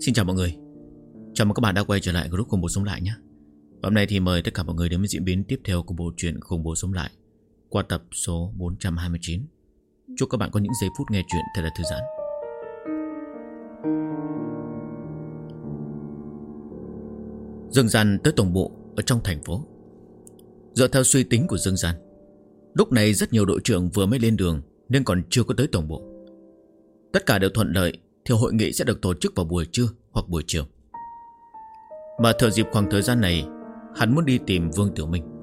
Xin chào mọi người. Chào mừng các bạn đã quay trở lại group Khủng Bố Sống Lại nhé. Hôm nay thì mời tất cả mọi người đến với diễn biến tiếp theo của bộ truyện Khủng Bố Sống Lại qua tập số 429. Chúc các bạn có những giây phút nghe chuyện thật là thư giãn. Dương Gian tới tổng bộ ở trong thành phố. Dựa theo suy tính của Dương Gian, lúc này rất nhiều đội trưởng vừa mới lên đường nên còn chưa có tới tổng bộ. Tất cả đều thuận lợi thì hội nghị sẽ được tổ chức vào buổi trưa hoặc buổi chiều. Mà thừa dịp khoảng thời gian này, hắn muốn đi tìm Vương Tiểu Minh.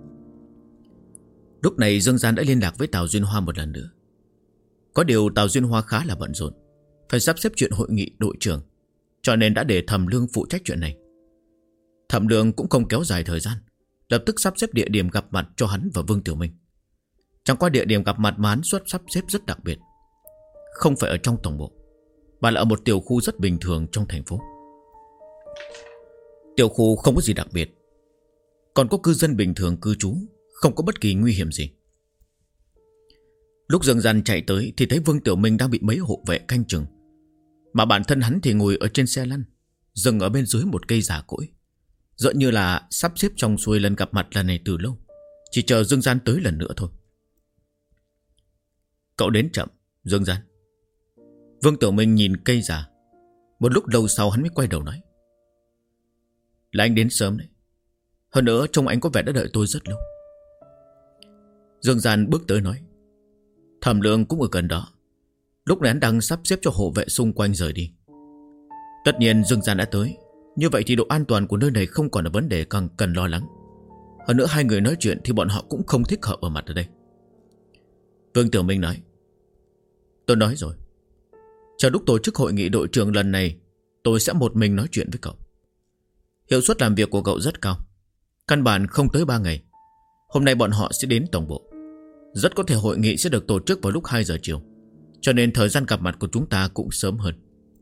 Lúc này Dương Gian đã liên lạc với Tào Duyên Hoa một lần nữa. Có điều Tào Duyên Hoa khá là bận rộn, phải sắp xếp chuyện hội nghị đội trưởng, cho nên đã để Thẩm Lương phụ trách chuyện này. Thẩm Lương cũng không kéo dài thời gian, lập tức sắp xếp địa điểm gặp mặt cho hắn và Vương Tiểu Minh. Chẳng qua địa điểm gặp mặt mà hắn sắp xếp rất đặc biệt, không phải ở trong tổng bộ, mà là ở một tiểu khu rất bình thường trong thành phố. Tiểu khu không có gì đặc biệt, còn có cư dân bình thường cư trú, không có bất kỳ nguy hiểm gì. Lúc Dương Gian chạy tới thì thấy Vương Tiểu Minh đang bị mấy hộ vệ canh chừng, mà bản thân hắn thì ngồi ở trên xe lăn, dừng ở bên dưới một cây giả cỗi, dựa như là sắp xếp trong xuôi lần gặp mặt lần này từ lâu, chỉ chờ Dương Gian tới lần nữa thôi. Cậu đến chậm, Dương Gian. Vương Tiểu Minh nhìn cây giả, một lúc lâu sau hắn mới quay đầu nói: Là anh đến sớm đấy. Hơn nữa trông anh có vẻ đã đợi tôi rất lâu. Dương Gian bước tới nói: Thẩm Lương cũng ở gần đó. Lúc này hắn đang sắp xếp cho hộ vệ xung quanh rời đi. Tất nhiên Dương Gian đã tới, như vậy thì độ an toàn của nơi này không còn là vấn đề cần lo lắng. Hơn nữa hai người nói chuyện thì bọn họ cũng không thích hợp ở mặt ở đây. Vương Tiểu Minh nói: Tôi nói rồi, chờ lúc tổ chức hội nghị đội trưởng lần này, tôi sẽ một mình nói chuyện với cậu. Hiệu suất làm việc của cậu rất cao, căn bản không tới 3 ngày. Hôm nay bọn họ sẽ đến tổng bộ. Rất có thể hội nghị sẽ được tổ chức vào lúc 2 giờ chiều, cho nên thời gian gặp mặt của chúng ta cũng sớm hơn.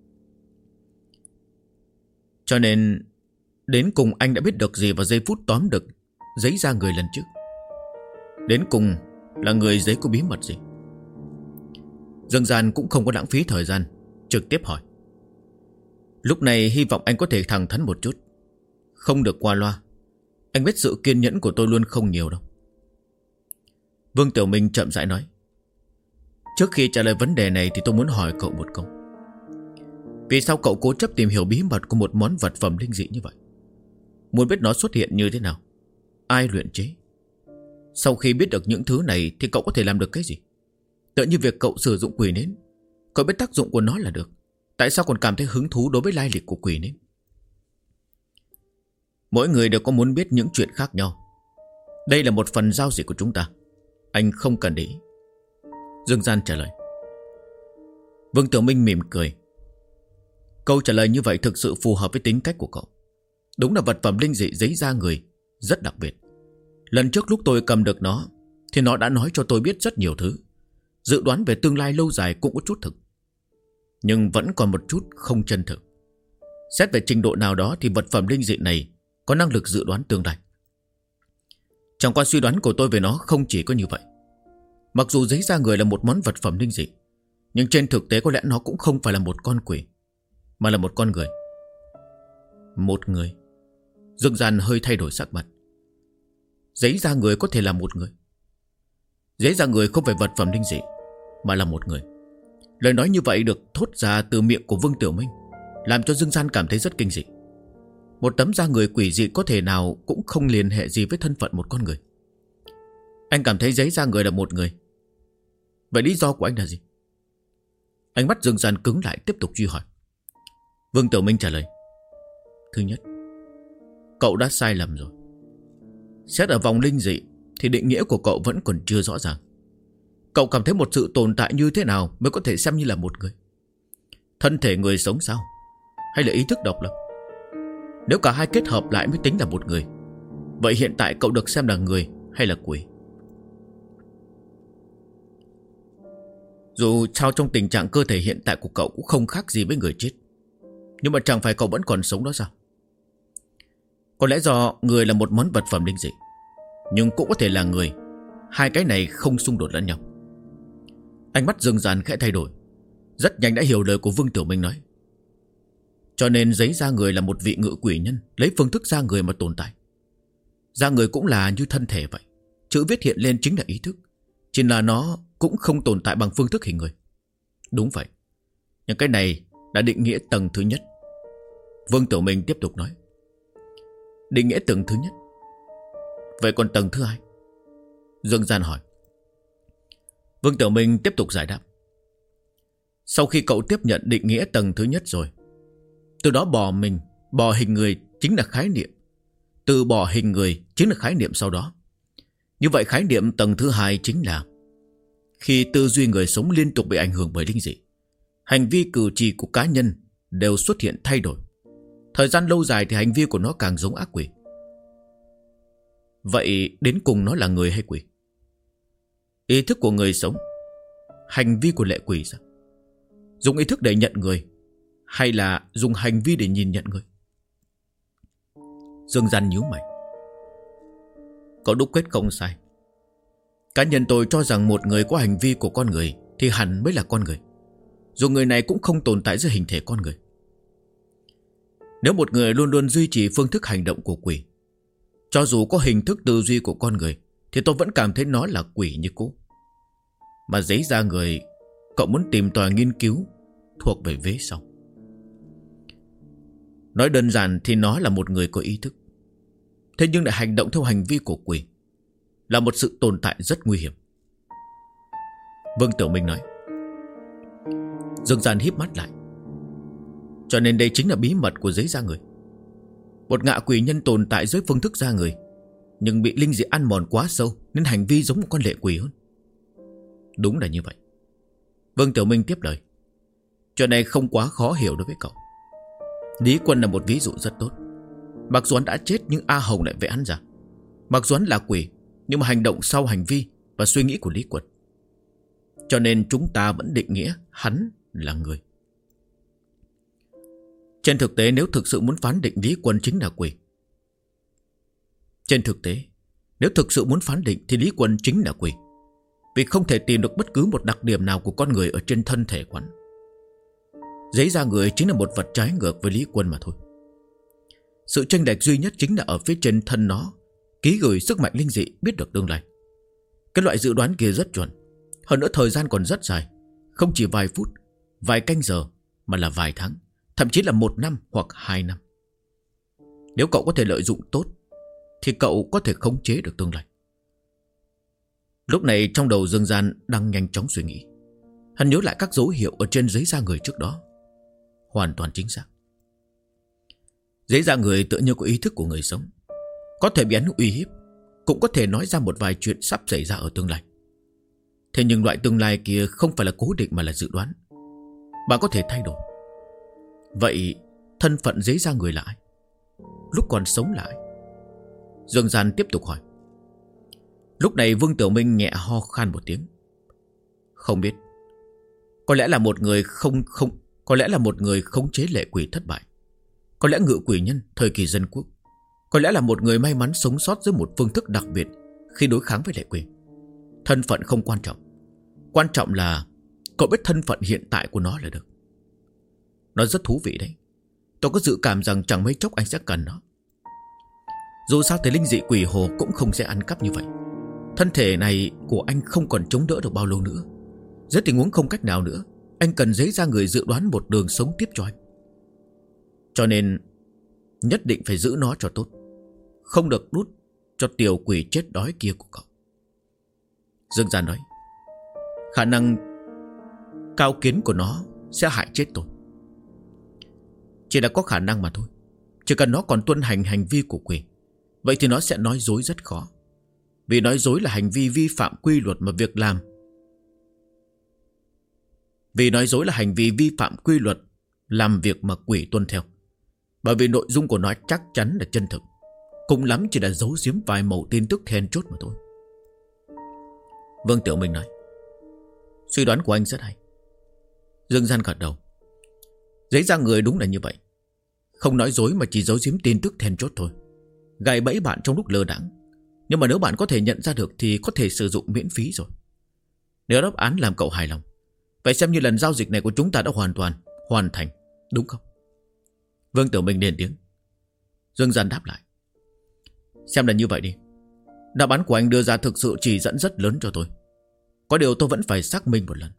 Cho nên đến cùng anh đã biết được gì vào giây phút tóm được giấy ra người lần trước? Đến cùng là người giấy có bí mật gì? Dương Gian cũng không có lãng phí thời gian, trực tiếp hỏi. Lúc này hy vọng anh có thể thẳng thắn một chút, không được qua loa. Anh biết sự kiên nhẫn của tôi luôn không nhiều đâu. Vương Tiểu Minh chậm rãi nói: Trước khi trả lời vấn đề này thì tôi muốn hỏi cậu một câu. Vì sao cậu cố chấp tìm hiểu bí mật của một món vật phẩm linh dị như vậy? Muốn biết nó xuất hiện như thế nào, ai luyện chế? Sau khi biết được những thứ này thì cậu có thể làm được cái gì? Tựa như việc cậu sử dụng quỷ nến, cậu biết tác dụng của nó là được, tại sao còn cảm thấy hứng thú đối với lai lịch của quỷ nến? Mỗi người đều có muốn biết những chuyện khác nhau. Đây là một phần giao dịch của chúng ta, anh không cần để ý. Dương Gian trả lời. Vương Tiểu Minh mỉm cười. Câu trả lời như vậy thực sự phù hợp với tính cách của cậu. Đúng là vật phẩm linh dị giấy da người rất đặc biệt. Lần trước lúc tôi cầm được nó thì nó đã nói cho tôi biết rất nhiều thứ, dự đoán về tương lai lâu dài cũng có chút thực, nhưng vẫn còn một chút không chân thực. Xét về trình độ nào đó thì vật phẩm linh dị này có năng lực dự đoán tương lai. Chẳng qua suy đoán của tôi về nó không chỉ có như vậy. Mặc dù giấy da người là một món vật phẩm linh dị, nhưng trên thực tế có lẽ nó cũng không phải là một con quỷ, mà là một con người. Một người? Dương Gian hơi thay đổi sắc mặt. Giấy da người có thể là một người? Giấy da người không phải vật phẩm linh dị, mà là một người. Lời nói như vậy được thốt ra từ miệng của Vương Tiểu Minh, làm cho Dương Gian cảm thấy rất kinh dị. Một tấm da người quỷ dị có thể nào cũng không liên hệ gì với thân phận một con người. Anh cảm thấy giấy da người là một người. Vậy lý do của anh là gì? Ánh mắt Dương Gian cứng lại, tiếp tục truy hỏi. Vương Tiểu Minh trả lời. Thứ nhất, cậu đã sai lầm rồi. Xét ở vòng linh dị thì định nghĩa của cậu vẫn còn chưa rõ ràng. Cậu cảm thấy một sự tồn tại như thế nào mới có thể xem như là một người? Thân thể người sống sao? Hay là ý thức độc lập? Nếu cả hai kết hợp lại mới tính là một người, vậy hiện tại cậu được xem là người hay là quỷ? Dù sao trong tình trạng cơ thể hiện tại của cậu cũng không khác gì với người chết, nhưng mà chẳng phải cậu vẫn còn sống đó sao? Có lẽ do người là một món vật phẩm linh dị, nhưng cũng có thể là người. Hai cái này không xung đột lẫn nhau. Ánh mắt Dương Gian khẽ thay đổi, rất nhanh đã hiểu lời của Vương Tiểu Minh nói. Cho nên giấy da người là một vị ngự quỷ nhân, lấy phương thức da người mà tồn tại. Da người cũng là như thân thể vậy. Chữ viết hiện lên chính là ý thức. Chỉ là nó cũng không tồn tại bằng phương thức hình người. Đúng vậy. Nhưng cái này đã định nghĩa tầng thứ nhất. Vương Tiểu Minh tiếp tục nói. Định nghĩa tầng thứ nhất. Vậy còn tầng thứ hai? Dương Gian hỏi. Vương Tiểu Minh tiếp tục giải đáp. Sau khi cậu tiếp nhận định nghĩa tầng thứ nhất rồi, từ đó bỏ hình người chính là khái niệm. Từ bỏ hình người chính là khái niệm sau đó. Như vậy khái niệm tầng thứ hai chính là khi tư duy người sống liên tục bị ảnh hưởng bởi linh dị, hành vi cử chỉ của cá nhân đều xuất hiện thay đổi. Thời gian lâu dài thì hành vi của nó càng giống ác quỷ. Vậy đến cùng nó là người hay quỷ? Ý thức của người sống, hành vi của lệ quỷ sao? Dùng ý thức để nhận người, hay là dùng hành vi để nhìn nhận người? Dương Gian nhíu mày. Cậu đúc kết không sai. Cá nhân tôi cho rằng một người có hành vi của con người thì hẳn mới là con người, dù người này cũng không tồn tại dưới hình thể con người. Nếu một người luôn luôn duy trì phương thức hành động của quỷ, cho dù có hình thức tư duy của con người, thì tôi vẫn cảm thấy nó là quỷ như cũ. Mà giấy da người cậu muốn tìm tòi nghiên cứu thuộc về vế sau. Nói đơn giản thì nó là một người có ý thức, thế nhưng lại hành động theo hành vi của quỷ, là một sự tồn tại rất nguy hiểm. Vương Tiểu Minh nói. Dương Gian híp mắt lại. Cho nên đây chính là bí mật của giấy da người. Một ngạ quỷ nhân tồn tại dưới phương thức da người, nhưng bị linh dị ăn mòn quá sâu nên hành vi giống một con lệ quỷ hơn. Đúng là như vậy. Vương Tiểu Minh tiếp lời. Chuyện này không quá khó hiểu đối với cậu. Lý Quân là một ví dụ rất tốt. Mặc dù hắn đã chết nhưng A Hồng lại vẽ hắn ra. Mặc dù hắn là quỷ, nhưng mà hành động sau hành vi và suy nghĩ của Lý Quân. Cho nên chúng ta vẫn định nghĩa hắn là người. Trên thực tế nếu thực sự muốn phán định Lý Quân chính là quỷ, thì Lý Quân chính là quỷ. Vì không thể tìm được bất cứ một đặc điểm nào của con người ở trên thân thể của hắn. Giấy da người chính là một vật trái ngược với Lý Quân mà thôi. Sự chênh lệch duy nhất chính là ở phía trên thân nó ký gửi sức mạnh linh dị biết được tương lai. Cái loại dự đoán kia rất chuẩn. Hơn nữa thời gian còn rất dài, không chỉ vài phút, vài canh giờ, mà là vài tháng, thậm chí là 1 năm hoặc 2 năm. Nếu cậu có thể lợi dụng tốt, thì cậu có thể khống chế được tương lai. Lúc này trong đầu Dương Gian đang nhanh chóng suy nghĩ. Hắn nhớ lại các dấu hiệu ở trên giấy da người trước đó. Hoàn toàn chính xác. Giấy da người tựa như có ý thức của người sống, có thể bị hắn uy hiếp, cũng có thể nói ra một vài chuyện sắp xảy ra ở tương lai. Thế nhưng loại tương lai kia không phải là cố định mà là dự đoán. Bạn có thể thay đổi. Vậy thân phận giấy da người là ai? Lúc còn sống là ai? Dương Gian tiếp tục hỏi. Lúc này Vương Tiểu Minh nhẹ ho khan một tiếng. Không biết. Có lẽ là một người khống chế lệ quỷ thất bại. Có lẽ ngự quỷ nhân thời kỳ dân quốc. Có lẽ là một người may mắn sống sót dưới một phương thức đặc biệt khi đối kháng với lệ quỷ. Thân phận không quan trọng. Quan trọng là cậu biết thân phận hiện tại của nó là được. Nó rất thú vị đấy. Tôi có dự cảm rằng chẳng mấy chốc anh sẽ cần nó. Dù sao thì linh dị quỷ hồ cũng không sẽ ăn cắp như vậy. Thân thể này của anh không còn chống đỡ được bao lâu nữa. Dưới tình huống không cách nào nữa, anh cần giấy da người dự đoán một đường sống tiếp cho anh. Cho nên nhất định phải giữ nó cho tốt, không được đút cho tiểu quỷ chết đói kia của cậu. Dương Gian nói. Khả năng cao kiến của nó sẽ hại chết tôi. Chỉ là có khả năng mà thôi. Chỉ cần nó còn tuân hành hành vi của quỷ, vậy thì nó sẽ nói dối rất khó. Vì nói dối là hành vi vi phạm quy luật mà việc làm. Vì nói dối là hành vi vi phạm quy luật làm việc mà quỷ tuân theo. Bởi vì nội dung của nó chắc chắn là chân thực, cùng lắm chỉ là giấu giếm vài mẩu tin tức then chốt mà thôi. Vương Tiểu Minh nói. Suy đoán của anh rất hay. Dương Gian gật đầu. Giấy da người đúng là như vậy. Không nói dối mà chỉ giấu giếm tin tức then chốt thôi, gài bẫy bạn trong lúc lơ đãng. Nhưng mà nếu bạn có thể nhận ra được thì có thể sử dụng miễn phí rồi. Nếu đáp án làm cậu hài lòng, vậy xem như lần giao dịch này của chúng ta đã hoàn thành, đúng không? Vương Tiểu Minh lên tiếng. Dương Gian đáp lại. Xem là như vậy đi. Đáp án của anh đưa ra thực sự chỉ dẫn rất lớn cho tôi. Có điều tôi vẫn phải xác minh một lần.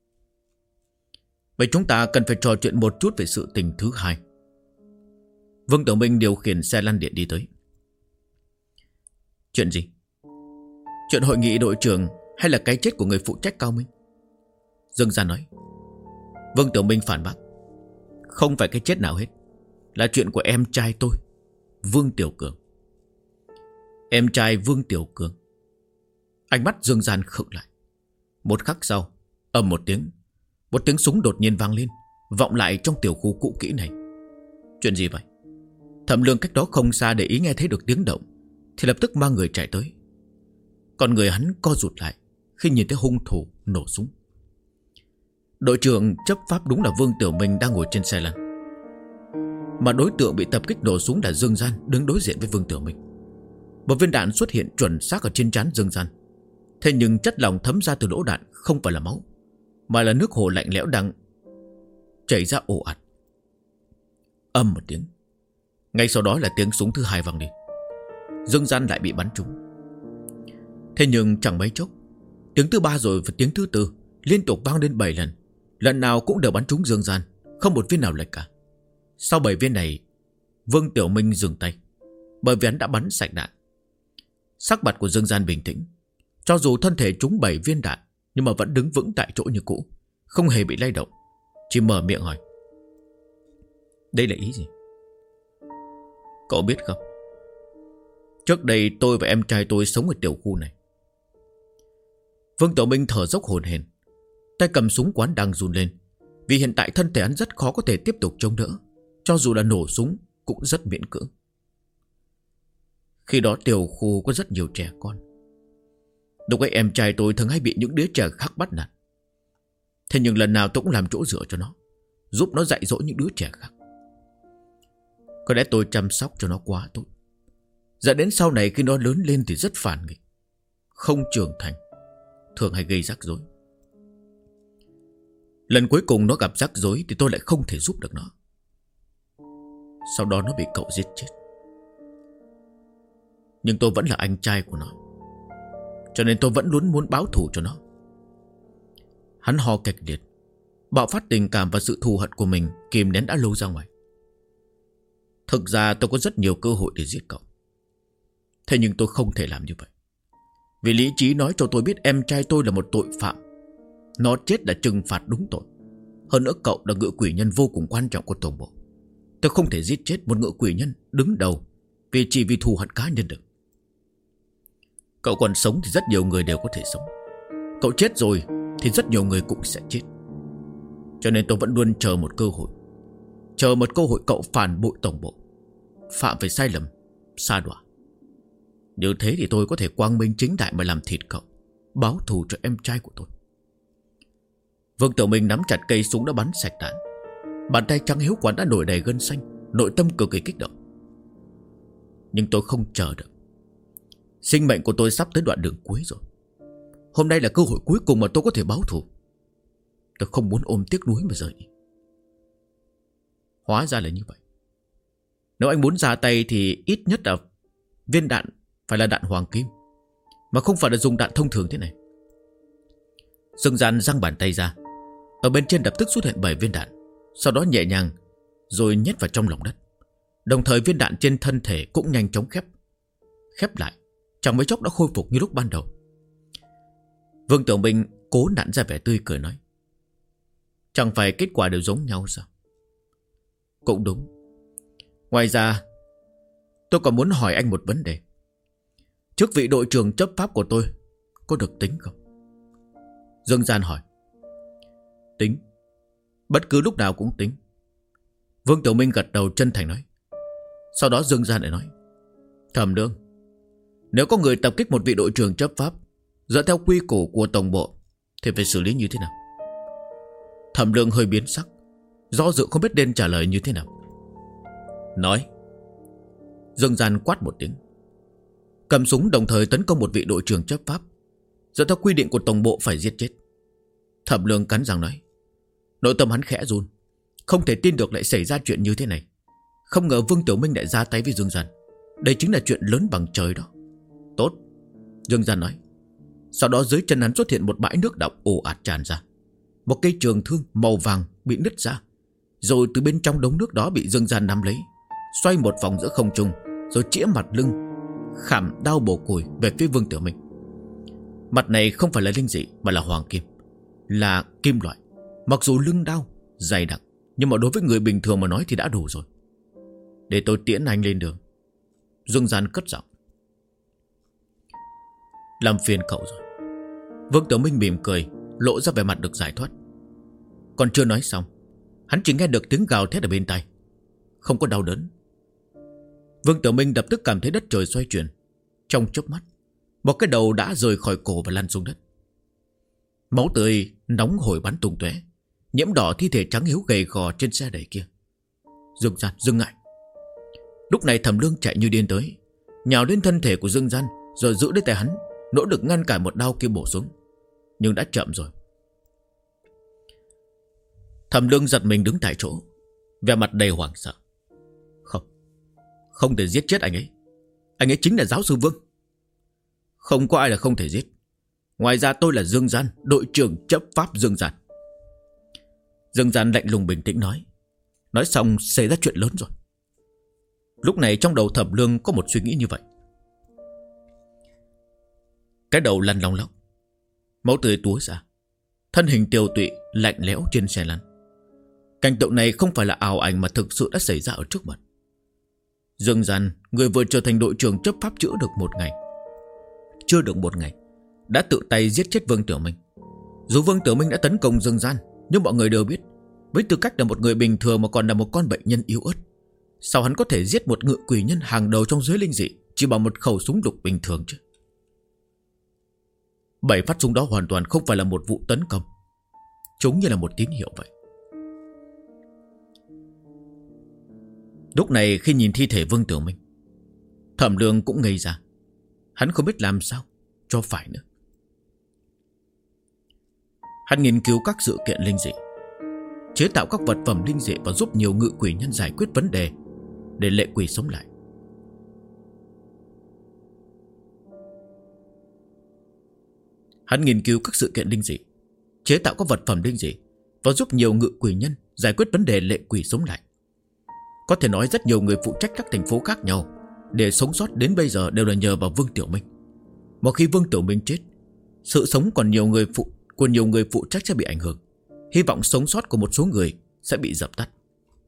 Vậy chúng ta cần phải trò chuyện một chút về sự tình thứ hai. Vương Tiểu Minh điều khiển xe lăn điện đi tới. Chuyện gì? Chuyện hội nghị đội trưởng hay là cái chết của người phụ trách Cao Minh? Dương Gian nói. Vương Tiểu Minh phản bác. Không phải cái chết nào hết, là chuyện của em trai tôi, Vương Tiểu Cường. Em trai Vương Tiểu Cường? Ánh mắt Dương Gian khựng lại. Một khắc sau, ầm một tiếng súng đột nhiên vang lên, vọng lại trong tiểu khu cũ kỹ này. Chuyện gì vậy? Thẩm Lương cách đó không xa để ý nghe thấy được tiếng động, thì lập tức mang người chạy tới. Còn người hắn co rụt lại khi nhìn thấy hung thủ nổ súng. Đội trưởng chấp pháp đúng là Vương Tiểu Minh đang ngồi trên xe lăn, mà đối tượng bị tập kích nổ súng là Dương Gian đứng đối diện với Vương Tiểu Minh. Một viên đạn xuất hiện chuẩn xác ở trên trán Dương Gian. Thế nhưng chất lỏng thấm ra từ lỗ đạn không phải là máu, mà là nước hồ lạnh lẽo đang chảy ra ồ ạt. Âm một tiếng, ngay sau đó là tiếng súng thứ hai vang lên. Dương Gian lại bị bắn trúng. Thế nhưng chẳng mấy chốc, tiếng thứ ba rồi và tiếng thứ tư liên tục vang lên 7 lần. Lần nào cũng đều bắn trúng Dương Gian, không một viên nào lệch cả. Sau 7 viên này, Vương Tiểu Minh dừng tay, bởi vì hắn đã bắn sạch đạn. Sắc mặt của Dương Gian bình tĩnh. Cho dù thân thể trúng 7 viên đạn, nhưng mà vẫn đứng vững tại chỗ như cũ, không hề bị lay động. Chỉ mở miệng hỏi. Đây là ý gì? Cậu biết không, trước đây tôi và em trai tôi sống ở tiểu khu này. Vương Tiểu Minh thở dốc hổn hển, tay cầm súng quán đang run lên, vì hiện tại thân thể hắn rất khó có thể tiếp tục chống đỡ. Cho dù là nổ súng cũng rất miễn cưỡng. Khi đó tiểu khu có rất nhiều trẻ con. Lúc ấy em trai tôi thường hay bị những đứa trẻ khác bắt nạt. Thế nhưng lần nào tôi cũng làm chỗ dựa cho nó, giúp nó dạy dỗ những đứa trẻ khác. Có lẽ tôi chăm sóc cho nó quá tốt, dẫn đến sau này khi nó lớn lên thì rất phản nghịch, không trưởng thành, thường hay gây rắc rối. Lần cuối cùng nó gặp rắc rối thì tôi lại không thể giúp được nó. Sau đó nó bị cậu giết chết. Nhưng tôi vẫn là anh trai của nó, cho nên tôi vẫn luôn muốn báo thù cho nó. Hắn ho kịch liệt, bạo phát tình cảm và sự thù hận của mình kìm nén đã lâu ra ngoài. Thực ra tôi có rất nhiều cơ hội để giết cậu, thế nhưng tôi không thể làm như vậy. Vì lý trí nói cho tôi biết em trai tôi là một tội phạm. Nó chết là trừng phạt đúng tội. Hơn nữa cậu là ngự quỷ nhân vô cùng quan trọng của tổng bộ. Tôi không thể giết chết một ngự quỷ nhân đứng đầu chỉ vì thù hận cá nhân được. Cậu còn sống thì rất nhiều người đều có thể sống. Cậu chết rồi thì rất nhiều người cũng sẽ chết. Cho nên tôi vẫn luôn chờ một cơ hội. Chờ một cơ hội cậu phản bội tổng bộ, phạm phải sai lầm, sa đọa. Như thế thì tôi có thể quang minh chính đại mà làm thịt cậu, báo thù cho em trai của tôi. Vương Tiểu Minh nắm chặt cây súng đã bắn sạch đạn. Bàn tay trắng hiếu quán đã nổi đầy gân xanh, nội tâm cực kỳ kích động. Nhưng tôi không chờ được. Sinh mệnh của tôi sắp tới đoạn đường cuối rồi. Hôm nay là cơ hội cuối cùng mà tôi có thể báo thù. Tôi không muốn ôm tiếc nuối mà rời đi. Hóa ra là như vậy. Nếu anh muốn ra tay thì ít nhất là viên đạn phải là đạn hoàng kim, mà không phải là dùng đạn thông thường thế này. Dương Gian giang bàn tay ra, ở bên trên lập tức xuất hiện 7 viên đạn, sau đó nhẹ nhàng rồi nhét vào trong lòng đất. Đồng thời viên đạn trên thân thể cũng nhanh chóng khép lại, chẳng mấy chốc đã khôi phục như lúc ban đầu. Vương Tiểu Minh cố nặn ra vẻ tươi cười nói. Chẳng phải kết quả đều giống nhau sao? Cũng đúng. Ngoài ra tôi còn muốn hỏi anh một vấn đề. Chức vị đội trưởng chấp pháp của tôi có được tính không? Dương Gian hỏi. Tính. Bất cứ lúc nào cũng tính. Vương Tiểu Minh gật đầu chân thành nói. Sau đó Dương Gian lại nói. Thẩm Lương, nếu có người tập kích một vị đội trưởng chấp pháp dựa theo quy củ của tổng bộ thì phải xử lý như thế nào? Thẩm Lương hơi biến sắc, do dự không biết nên trả lời như thế nào. Nói. Dương Gian quát một tiếng, cầm súng đồng thời tấn công một vị đội trưởng chấp pháp dựa theo quy định của tổng bộ phải giết chết. Thẩm Lương cắn răng nói. Nội tâm hắn khẽ run, không thể tin được lại xảy ra chuyện như thế này. Không ngờ Vương Tiểu Minh lại ra tay với Dương Gian. Đây chính là chuyện lớn bằng trời đó. Tốt, Dương Gian nói. Sau đó dưới chân hắn xuất hiện một bãi nước đọng ồ ạt tràn ra. Một cây trường thương màu vàng bị nứt ra, rồi từ bên trong đống nước đó bị Dương Gian nắm lấy, xoay một vòng giữa không trung, rồi chĩa mặt lưng khảm đao bổ củi về phía Vương Tiểu Minh. Mặt này không phải là linh dị mà là hoàng kim, là kim loại. Mặc dù lưng đao dày đặc, nhưng mà đối với người bình thường mà nói thì đã đủ rồi. Để tôi tiễn anh lên đường, Dương Gian cất giọng. Làm phiền cậu rồi. Vương Tiểu Minh mỉm cười, lộ ra vẻ mặt được giải thoát. Còn chưa nói xong, hắn chỉ nghe được tiếng gào thét ở bên tai. Không có đau đớn. Vương Tiểu Minh lập tức cảm thấy đất trời xoay chuyển. Trong chớp mắt, một cái đầu đã rời khỏi cổ và lăn xuống đất. Máu tươi nóng hổi bắn tung tóe, nhiễm đỏ thi thể trắng hiếu gầy gò trên xe đẩy kia. Dương Gian, dừng lại. Lúc này Thẩm Lương chạy như điên tới, nhào lên thân thể của Dương Gian, rồi giữ lấy tay hắn, nỗ lực ngăn cản một đao kia bổ xuống. Nhưng đã chậm rồi. Thẩm Lương giật mình đứng tại chỗ, vẻ mặt đầy hoảng sợ. Không thể giết chết anh ấy. Anh ấy chính là giáo sư Vương. Không có ai là không thể giết. Ngoài ra tôi là Dương Gian, đội trưởng chấp pháp Dương Gian. Dương Gian lạnh lùng bình tĩnh nói. Nói xong xảy ra chuyện lớn rồi. Lúc này trong đầu Thẩm Lương có một suy nghĩ như vậy. Cái đầu lăn long lóc, máu tươi túa ra, thân hình tiều tụy lạnh lẽo trên xe lăn. Cảnh tượng này không phải là ảo ảnh mà thực sự đã xảy ra ở trước mặt. Dương Gian, người vừa trở thành đội trưởng chấp pháp chưa được một ngày, đã tự tay giết chết Vương Tiểu Minh. Dù Vương Tiểu Minh đã tấn công Dương Gian, nhưng mọi người đều biết, với tư cách là một người bình thường mà còn là một con bệnh nhân yếu ớt, sao hắn có thể giết một ngự quỷ nhân hàng đầu trong giới linh dị chỉ bằng một khẩu súng lục bình thường chứ? 7 phát súng đó hoàn toàn không phải là một vụ tấn công, chúng như là một tín hiệu vậy. Lúc này khi nhìn thi thể Vương Tiểu Minh, Thẩm Lương cũng ngây ra. Hắn không biết làm sao cho phải nữa. Hắn nghiên cứu các sự kiện linh dị, chế tạo các vật phẩm linh dị và giúp nhiều ngự quỷ nhân giải quyết vấn đề để lệ quỷ sống lại. Hắn nghiên cứu các sự kiện linh dị, chế tạo các vật phẩm linh dị và giúp nhiều ngự quỷ nhân giải quyết vấn đề lệ quỷ sống lại. Có thể nói rất nhiều người phụ trách các thành phố khác nhau để sống sót đến bây giờ đều là nhờ vào Vương Tiểu Minh. Một khi Vương Tiểu Minh chết, sự sống còn nhiều người phụ trách sẽ bị ảnh hưởng. Hy vọng sống sót của một số người sẽ bị dập tắt.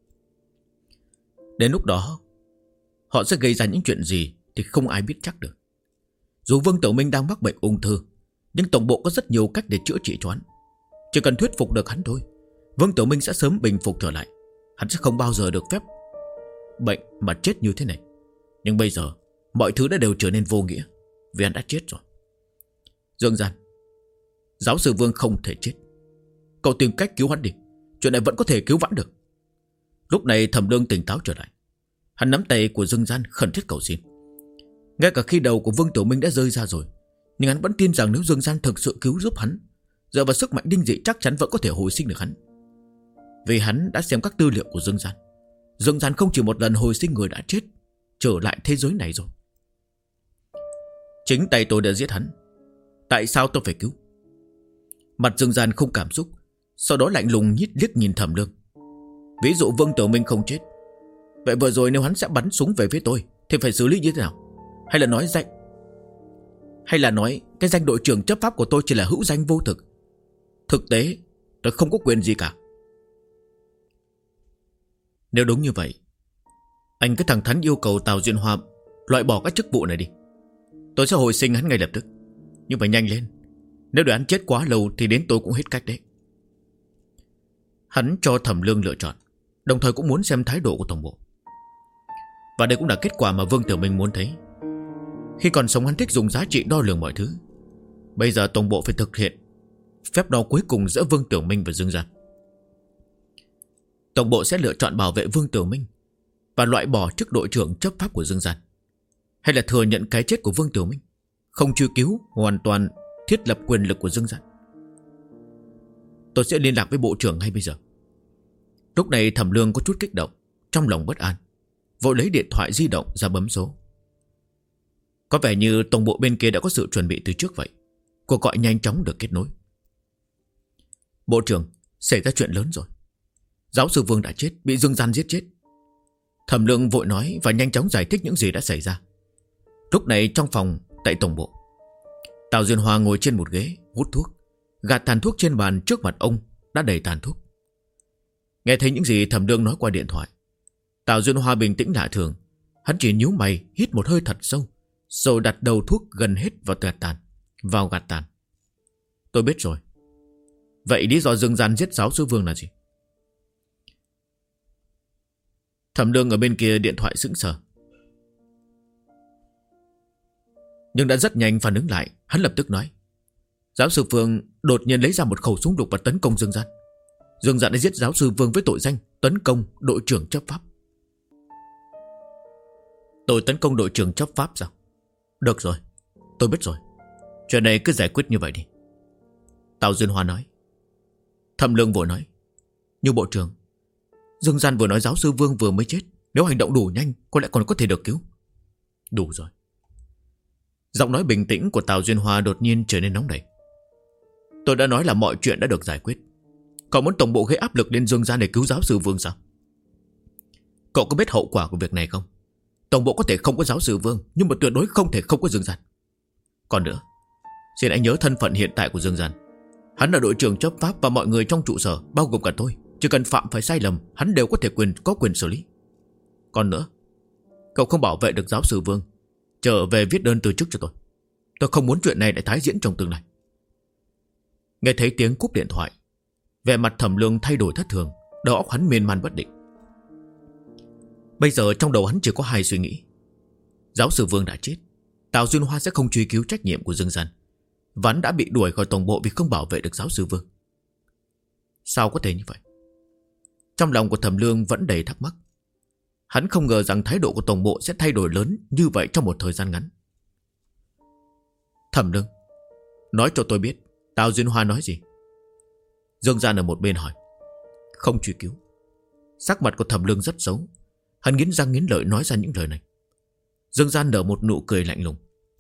Đến lúc đó, họ sẽ gây ra những chuyện gì thì không ai biết chắc được. Dù Vương Tiểu Minh đang mắc bệnh ung thư, nhưng tổng bộ có rất nhiều cách để chữa trị cho hắn. Chỉ cần thuyết phục được hắn thôi, Vương Tiểu Minh sẽ sớm bình phục trở lại. Hắn sẽ không bao giờ được phép bệnh mà chết như thế này. Nhưng bây giờ mọi thứ đã đều trở nên vô nghĩa, vì hắn đã chết rồi. Dương Gian, giáo sư Vương không thể chết. Cậu tìm cách cứu hắn đi, chuyện này vẫn có thể cứu vãn được. Lúc này Thẩm Lương tỉnh táo trở lại. Hắn nắm tay của Dương Gian khẩn thiết cầu xin. Ngay cả khi đầu của Vương Tiểu Minh đã rơi ra rồi, nhưng hắn vẫn tin rằng nếu Dương Gian thực sự cứu giúp hắn, dựa vào sức mạnh linh dị chắc chắn vẫn có thể hồi sinh được hắn. Vì hắn đã xem các tư liệu của Dương Gian. Dương Gian không chỉ một lần hồi sinh người đã chết, trở lại thế giới này rồi. Chính tay tôi đã giết hắn, tại sao tôi phải cứu? Mặt Dương Gian không cảm xúc, sau đó lạnh lùng liếc nhìn Thẩm Lương. Ví dụ Vương Tiểu Minh không chết, vậy vừa rồi nếu hắn sẽ bắn súng về phía tôi thì phải xử lý như thế nào? Hay là nói cái danh đội trưởng chấp pháp của tôi chỉ là hữu danh vô thực. Thực tế tôi không có quyền gì cả. Nếu đúng như vậy, anh cứ thẳng thắn yêu cầu Tào Duyên Hoa loại bỏ các chức vụ này đi. Tôi sẽ hồi sinh hắn ngay lập tức. Nhưng phải nhanh lên, nếu để hắn chết quá lâu thì đến tôi cũng hết cách đấy. Hắn cho Thẩm Lương lựa chọn, đồng thời cũng muốn xem thái độ của tổng bộ. Và đây cũng là kết quả mà Vương Tiểu Minh muốn thấy. Khi còn sống hắn thích dùng giá trị đo lường mọi thứ. Bây giờ tổng bộ phải thực hiện phép đo cuối cùng giữa Vương Tiểu Minh và Dương Gian. Tổng bộ sẽ lựa chọn bảo vệ Vương Tiểu Minh và loại bỏ chức đội trưởng chấp pháp của Dương Gian, hay là thừa nhận cái chết của Vương Tiểu Minh, không truy cứu, hoàn toàn thiết lập quyền lực của Dương Gian. Tôi sẽ liên lạc với bộ trưởng ngay bây giờ. Lúc này Thẩm Lương có chút kích động, trong lòng bất an. vội lấy điện thoại di động ra bấm số. Có vẻ như tổng bộ bên kia đã có sự chuẩn bị từ trước vậy. Cuộc gọi nhanh chóng được kết nối. Bộ trưởng, xảy ra chuyện lớn rồi. Giáo sư Vương đã chết, bị Dương Gian giết chết. Thẩm Lương vội nói và nhanh chóng giải thích những gì đã xảy ra. Lúc này trong phòng tại tổng bộ, Tào Duyên Hoa ngồi trên một ghế hút thuốc, gạt tàn thuốc trên bàn trước mặt ông đã đầy tàn thuốc. Nghe thấy những gì Thẩm Lương nói qua điện thoại, Tào Duyên Hoa bình tĩnh lạ thường. Hắn chỉ nhíu mày hít một hơi thật sâu, rồi đặt đầu thuốc gần hết vào gạt tàn. Tôi biết rồi. Vậy lý do Dương Gian giết giáo sư Vương là gì? Thẩm Lương ở bên kia điện thoại sững sờ, nhưng đã rất nhanh phản ứng lại. Hắn lập tức nói, giáo sư Vương đột nhiên lấy ra một khẩu súng lục và tấn công Dương Gian. Dương Gian đã giết giáo sư Vương với tội danh tấn công đội trưởng chấp pháp. Tội tấn công đội trưởng chấp pháp sao? Được rồi, tôi biết rồi. Chuyện này cứ giải quyết như vậy đi, Tào Duyên Hoa nói. Thẩm Lương vội nói, nhưng bộ trưởng, Dương Gian vừa nói giáo sư Vương vừa mới chết. Nếu hành động đủ nhanh có lẽ còn có thể được cứu. Đủ rồi. Giọng nói bình tĩnh của Tào Duyên Hoa đột nhiên trở nên nóng nảy. Tôi đã nói là mọi chuyện đã được giải quyết. Cậu muốn tổng bộ gây áp lực lên Dương Gian để cứu giáo sư Vương sao? Cậu có biết hậu quả của việc này không? Tổng bộ có thể không có giáo sư Vương, nhưng mà tuyệt đối không thể không có Dương Gian. Còn nữa, xin anh nhớ thân phận hiện tại của Dương Gian. Hắn là đội trưởng chấp pháp và mọi người trong trụ sở, bao gồm cả tôi, chỉ cần phạm phải sai lầm, hắn đều có thể có quyền xử lý. Còn nữa, cậu không bảo vệ được giáo sư Vương, trở về viết đơn từ chức cho tôi. Tôi không muốn chuyện này lại tái diễn trong tương lai. Nghe thấy tiếng cúp điện thoại, vẻ mặt Thẩm Lương thay đổi thất thường, đầu óc hắn miên man bất định. Bây giờ trong đầu hắn chỉ có hai suy nghĩ. Giáo sư Vương đã chết, Tào Duyên Hoa sẽ không truy cứu trách nhiệm của Dương Gian, và hắn đã bị đuổi khỏi tổng bộ vì không bảo vệ được giáo sư Vương. Sao có thể như vậy? Trong lòng của Thẩm Lương vẫn đầy thắc mắc. Hắn không ngờ rằng thái độ của tổng bộ sẽ thay đổi lớn như vậy trong một thời gian ngắn. Thẩm Lương, nói cho tôi biết Tào Duyên Hoa nói gì? Dương Gian ở một bên hỏi. Không truy cứu. Sắc mặt của Thẩm Lương rất xấu. Hắn nghiến răng nghiến lợi nói ra những lời này. Dương Gian nở một nụ cười lạnh lùng.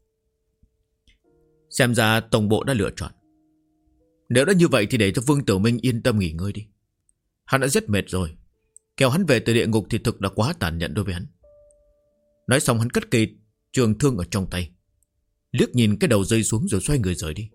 Xem ra tổng bộ đã lựa chọn. Nếu đã như vậy thì để cho Vương Tiểu Minh yên tâm nghỉ ngơi đi. Hắn đã rất mệt rồi. Kéo hắn về từ địa ngục thì thực đã quá tàn nhẫn đối với hắn. Nói xong hắn cất cây trường thương ở trong tay, liếc nhìn cái đầu rơi xuống rồi xoay người rời đi.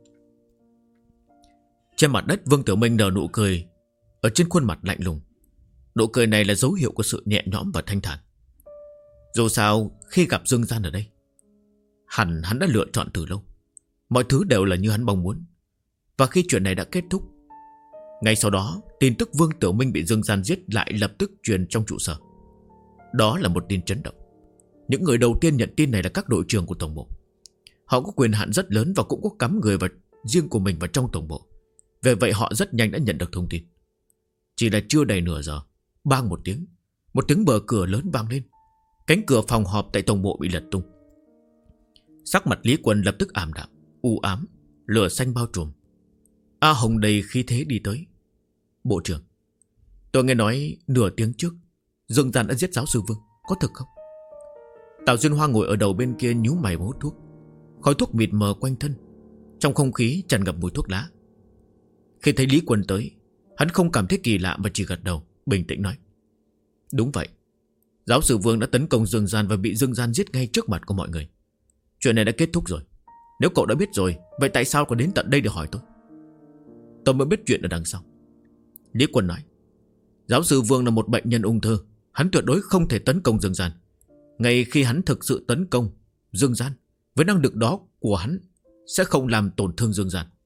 Trên mặt đất, Vương Tiểu Minh nở nụ cười ở trên khuôn mặt lạnh lùng. Nụ cười này là dấu hiệu của sự nhẹ nhõm và thanh thản. Dù sao khi gặp Dương Gian ở đây, hẳn hắn đã lựa chọn từ lâu. Mọi thứ đều là như hắn mong muốn. Và khi chuyện này đã kết thúc, ngay sau đó tin tức Vương Tiểu Minh bị Dương Gian giết lại lập tức truyền trong trụ sở. Đó là một tin chấn động. Những người đầu tiên nhận tin này là các đội trưởng của tổng bộ. Họ có quyền hạn rất lớn và cũng có cắm người vào riêng của mình vào trong tổng bộ. Vì vậy họ rất nhanh đã nhận được thông tin. Chỉ là chưa đầy nửa giờ, bang một tiếng bờ cửa lớn vang lên. Cánh cửa phòng họp tại tổng bộ bị lật tung. Sắc mặt Lý Quân lập tức ảm đạm, u ám, lửa xanh bao trùm. A Hồng đầy khí thế đi tới. Bộ trưởng, tôi nghe nói nửa tiếng trước Dương Gian đã giết giáo sư Vương, có thực không? Tào Duyên Hoa ngồi ở đầu bên kia nhíu mày và hút thuốc. Khói thuốc mịt mờ quanh thân, trong không khí tràn ngập mùi thuốc lá. Khi thấy Lý Quân tới, hắn không cảm thấy kỳ lạ mà chỉ gật đầu, bình tĩnh nói. Đúng vậy, giáo sư Vương đã tấn công Dương Gian và bị Dương Gian giết ngay trước mặt của mọi người. Chuyện này đã kết thúc rồi. Nếu cậu đã biết rồi, vậy tại sao còn đến tận đây để hỏi tôi? Tôi mới biết chuyện ở đằng sau. Lý Quân nói. Giáo sư Vương là một bệnh nhân ung thư. Hắn tuyệt đối không thể tấn công Dương Gian. Ngay khi hắn thực sự tấn công Dương Gian, với năng lực đó của hắn sẽ không làm tổn thương Dương Gian.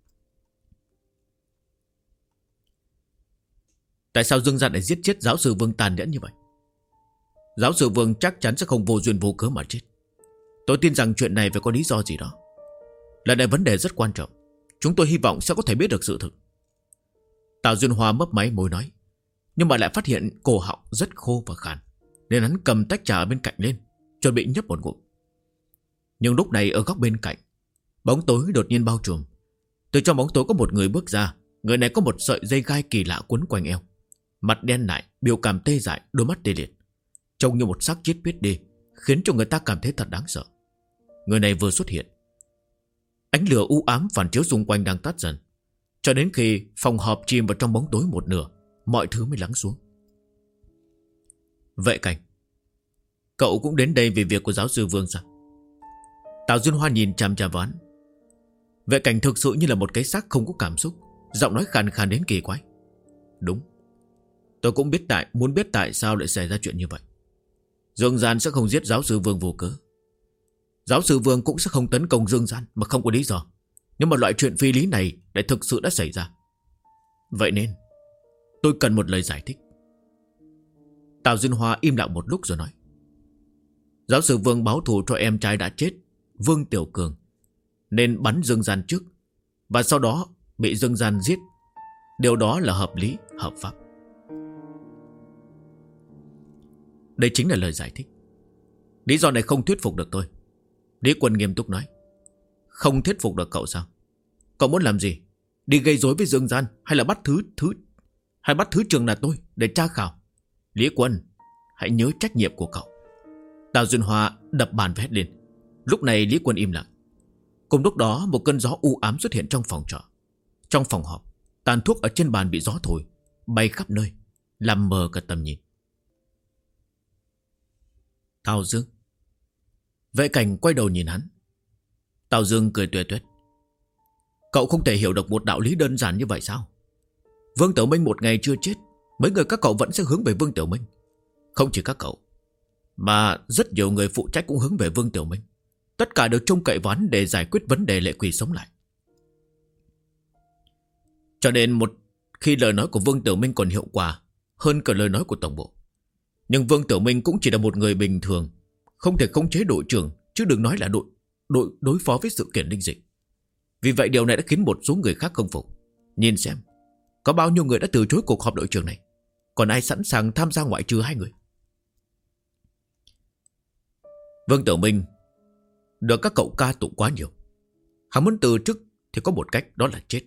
Tại sao Dương Gian lại giết chết giáo sư Vương tàn nhẫn như vậy? Giáo sư Vương chắc chắn sẽ không vô duyên vô cớ mà chết. Tôi tin rằng chuyện này phải có lý do gì đó. Lần này vấn đề rất quan trọng. Chúng tôi hy vọng sẽ có thể biết được sự thực. Tào Duyên Hoa mấp máy môi nói, nhưng mà lại phát hiện cổ họng rất khô và khàn, nên hắn cầm tách trà bên cạnh lên, chuẩn bị nhấp một ngụm. Nhưng lúc này ở góc bên cạnh, bóng tối đột nhiên bao trùm. Từ trong bóng tối có một người bước ra. Người này có một sợi dây gai kỳ lạ quấn quanh eo, mặt đen lại, biểu cảm tê dại, đôi mắt tê liệt. trông như một xác chết biết đi, khiến cho người ta cảm thấy thật đáng sợ. Người này vừa xuất hiện, ánh lửa u ám phản chiếu xung quanh đang tắt dần, cho đến khi phòng họp chìm vào trong bóng tối một nửa, mọi thứ mới lắng xuống. Vệ Cảnh, cậu cũng đến đây vì việc của giáo sư Vương sao? Tào Duyên Hoa nhìn chằm chằm vào hắn. Vệ Cảnh thực sự như là một cái xác không có cảm xúc, giọng nói khàn khàn đến kỳ quái. Đúng, tôi cũng muốn biết tại sao lại xảy ra chuyện như vậy. Dương Gian sẽ không giết giáo sư Vương vô cớ. Giáo sư Vương cũng sẽ không tấn công Dương Gian mà không có lý do. Nhưng mà loại chuyện phi lý này lại thực sự đã xảy ra. Vậy nên tôi cần một lời giải thích. Tào Duyên Hoa im lặng một lúc rồi nói. Giáo sư Vương báo thù cho em trai đã chết, Vương Tiểu Cường, nên bắn Dương Gian trước, và sau đó bị Dương Gian giết. Điều đó là hợp lý, hợp pháp. Đây chính là lời giải thích. Lý do này không thuyết phục được tôi. Lý Quân nghiêm túc nói. Không thuyết phục được cậu sao? Cậu muốn làm gì? Đi gây rối với Dương Gian, hay là bắt thứ trường là tôi để tra khảo? Lý Quân, hãy nhớ trách nhiệm của cậu. Tào Duyên Hoa đập bàn và hét lên. Lúc này Lý Quân im lặng. Cùng lúc đó một cơn gió u ám xuất hiện trong phòng trọ. Trong phòng họp, tàn thuốc ở trên bàn bị gió thổi bay khắp nơi, làm mờ cả tầm nhìn. Tào Dương. Vệ Cảnh quay đầu nhìn hắn. Tào Dương cười tuệ tuét. Cậu không thể hiểu được một đạo lý đơn giản như vậy sao? Vương Tiểu Minh một ngày chưa chết, mấy người các cậu vẫn sẽ hướng về Vương Tiểu Minh. Không chỉ các cậu, mà rất nhiều người phụ trách cũng hướng về Vương Tiểu Minh. Tất cả đều trông cậy vào hắn để giải quyết vấn đề Lệ Quỳ sống lại. Cho nên khi lời nói của Vương Tiểu Minh còn hiệu quả hơn cả lời nói của tổng bộ. Nhưng Vương Tiểu Minh cũng chỉ là một người bình thường, không thể khống chế đội trưởng, chứ đừng nói là đối phó với sự kiện linh dịch. Vì vậy điều này đã khiến một số người khác không phục. Nhìn xem, có bao nhiêu người đã từ chối cuộc họp đội trưởng này, còn ai sẵn sàng tham gia ngoại trừ 2 người. Vương Tiểu Minh được các cậu ca tụng quá nhiều. Hắn muốn từ chức thì có một cách, đó là chết.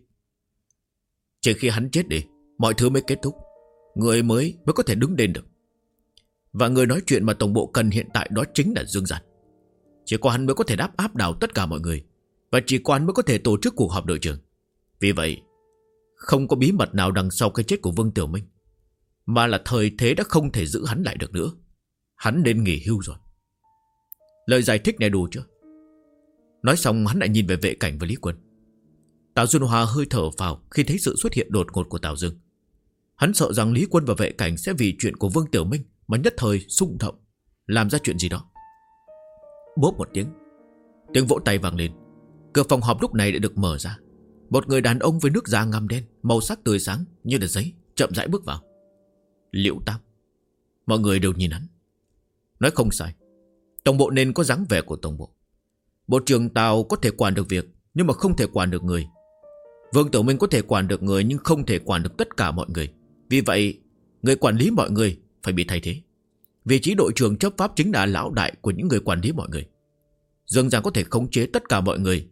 Chỉ khi hắn chết đi, mọi thứ mới kết thúc, người mới có thể đứng lên được. Và người nói chuyện mà tổng bộ cần hiện tại đó chính là Dương Gian. Chỉ có hắn mới có thể áp đảo tất cả mọi người, và chỉ có hắn mới có thể tổ chức cuộc họp đội trưởng. Vì vậy, không có bí mật nào đằng sau cái chết của Vương Tiểu Minh, mà là thời thế đã không thể giữ hắn lại được nữa. Hắn nên nghỉ hưu rồi. Lời giải thích này đủ chưa? Nói xong hắn lại nhìn về Vệ Cảnh và Lý Quân. Tào Duyên Hoa hơi thở phào khi thấy sự xuất hiện đột ngột của Tào Dương. Hắn sợ rằng Lý Quân và Vệ Cảnh sẽ vì chuyện của Vương Tiểu Minh mà nhất thời xung động, làm ra chuyện gì đó. Bốp một tiếng vỗ tay vang lên. Cửa phòng họp lúc này đã được mở ra. Một người đàn ông với nước da ngăm đen, màu sắc tươi sáng như là giấy, chậm rãi bước vào. Liễu Tam. Mọi người đều nhìn hắn. Nói không sai, tổng bộ nên có dáng vẻ của tổng bộ. Bộ trưởng Tào có thể quản được việc, nhưng mà không thể quản được người. Vương Tiểu Minh có thể quản được người, nhưng không thể quản được tất cả mọi người. Vì vậy, người quản lý mọi người phải bị thay thế. Vị trí đội trưởng chấp pháp chính là lão đại của những người quản lý mọi người. Dương Giang có thể khống chế tất cả mọi người,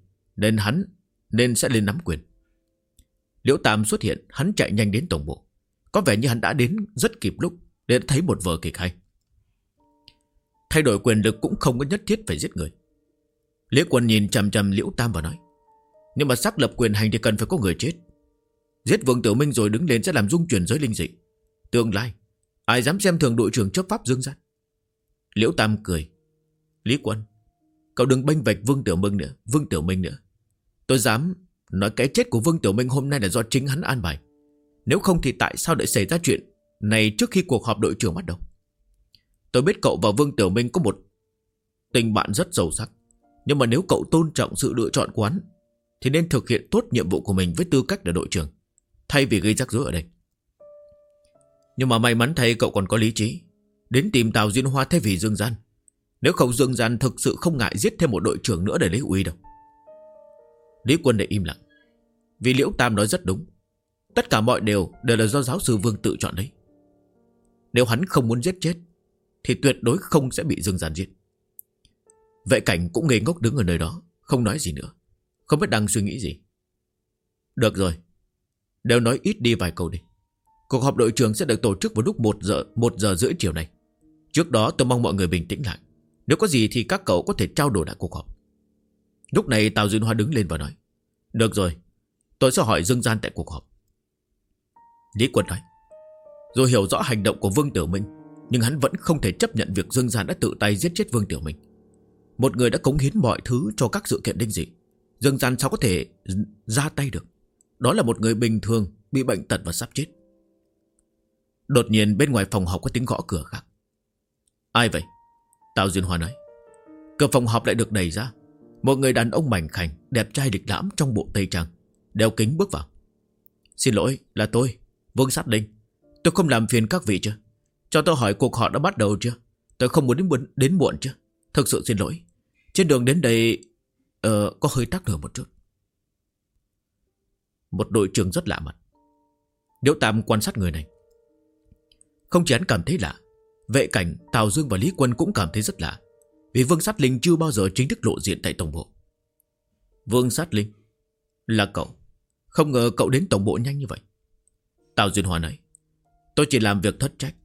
nên sẽ lên nắm quyền. Liễu Tam xuất hiện, hắn chạy nhanh đến tổng bộ. Có vẻ như hắn đã đến rất kịp lúc để thấy một vở kịch hay. Thay đổi quyền lực cũng không có nhất thiết phải giết người. Liễu Quân nhìn chằm chằm Liễu Tam và nói. Nhưng mà xác lập quyền hành thì cần phải có người chết. Giết Vương Tiểu Minh rồi đứng lên sẽ làm rung chuyển giới linh dị. Tương lai ai dám xem thường đội trưởng chấp pháp Dương Gian? Liễu Tam cười. Lý Quân, cậu đừng bênh vạch Vương Tiểu Minh nữa. Tôi dám nói cái chết của Vương Tiểu Minh hôm nay là do chính hắn an bài. Nếu không thì tại sao lại xảy ra chuyện này trước khi cuộc họp đội trưởng bắt đầu? Tôi biết cậu và Vương Tiểu Minh có một tình bạn rất sâu sắc, nhưng mà nếu cậu tôn trọng sự lựa chọn của hắn thì nên thực hiện tốt nhiệm vụ của mình với tư cách là đội trưởng, thay vì gây rắc rối ở đây. Nhưng mà may mắn thay cậu còn có lý trí, đến tìm Tào Duyên Hoa thay vì Dương Gian. Nếu không Dương Gian thực sự không ngại giết thêm một đội trưởng nữa để lấy uy đâu. Lý Quân để im lặng. Vì Liễu Tam nói rất đúng. Tất cả mọi đều là do giáo sư Vương tự chọn đấy. Nếu hắn không muốn giết chết thì tuyệt đối không sẽ bị Dương Gian giết. Vệ Cảnh cũng ngây ngốc đứng ở nơi đó, không nói gì nữa, không biết đang suy nghĩ gì. Được rồi, đều nói ít đi vài câu đi. Cuộc họp đội trưởng sẽ được tổ chức vào lúc 1 giờ rưỡi chiều này. Trước đó tôi mong mọi người bình tĩnh lại. Nếu có gì thì các cậu có thể trao đổi lại cuộc họp. Lúc này Tào Duyên Hoa đứng lên và nói: Được rồi, tôi sẽ hỏi Dương Gian tại cuộc họp. Lý Quân nói: Dù hiểu rõ hành động của Vương Tiểu Minh, nhưng hắn vẫn không thể chấp nhận việc Dương Gian đã tự tay giết chết Vương Tiểu Minh. Một người đã cống hiến mọi thứ cho các sự kiện linh dị, Dương Gian sao có thể ra tay được? Đó là một người bình thường, bị bệnh tật và sắp chết. Đột nhiên bên ngoài phòng họp có tiếng gõ cửa khác. Ai vậy? Tào Duyên Hoa nói. Cửa phòng họp lại được đẩy ra. Một người đàn ông mảnh khảnh, đẹp trai lịch lãm trong bộ tây trang, đeo kính bước vào. Xin lỗi, là tôi, Vương Sát Linh. Tôi không làm phiền các vị chứ? Cho tôi hỏi cuộc họp đã bắt đầu chưa? Tôi không muốn đến muộn chứ? Thực sự xin lỗi. Trên đường đến đây có hơi tắc đường một chút. Một đội trưởng rất lạ mặt. Liễu Tam quan sát người này. Không chỉ hắn cảm thấy lạ, Vệ Cảnh, Tào Dương và Lý Quân cũng cảm thấy rất lạ. Vì Vương Sát Linh chưa bao giờ chính thức lộ diện tại tổng bộ. Vương Sát Linh? Là cậu? Không ngờ cậu đến tổng bộ nhanh như vậy. Tào Duyên Hoa nói. Tôi chỉ làm việc thất trách.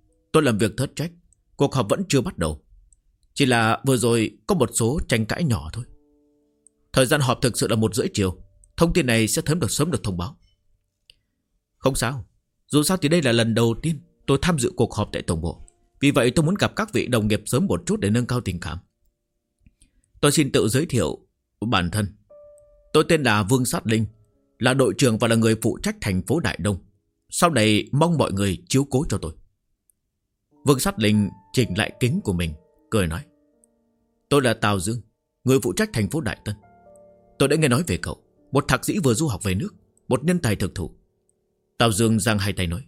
Cuộc họp vẫn chưa bắt đầu. Chỉ là vừa rồi có một số tranh cãi nhỏ thôi. Thời gian họp thực sự là 1:30 chiều. Thông tin này sẽ sớm được thông báo. Không sao. Dù sao thì đây là lần đầu tiên tôi tham dự cuộc họp tại tổng bộ. Vì vậy tôi muốn gặp các vị đồng nghiệp sớm một chút để nâng cao tình cảm. Tôi xin tự giới thiệu bản thân. Tôi tên là Vương Sát Linh, là đội trưởng và là người phụ trách thành phố Đại Đông. Sau này mong mọi người chiếu cố cho tôi. Vương Sát Linh chỉnh lại kính của mình, cười nói. Tôi là Tào Dương, người phụ trách thành phố Đại Tân. Tôi đã nghe nói về cậu, một thạc sĩ vừa du học về nước, một nhân tài thực thụ. Tào Dương giang hai tay nói.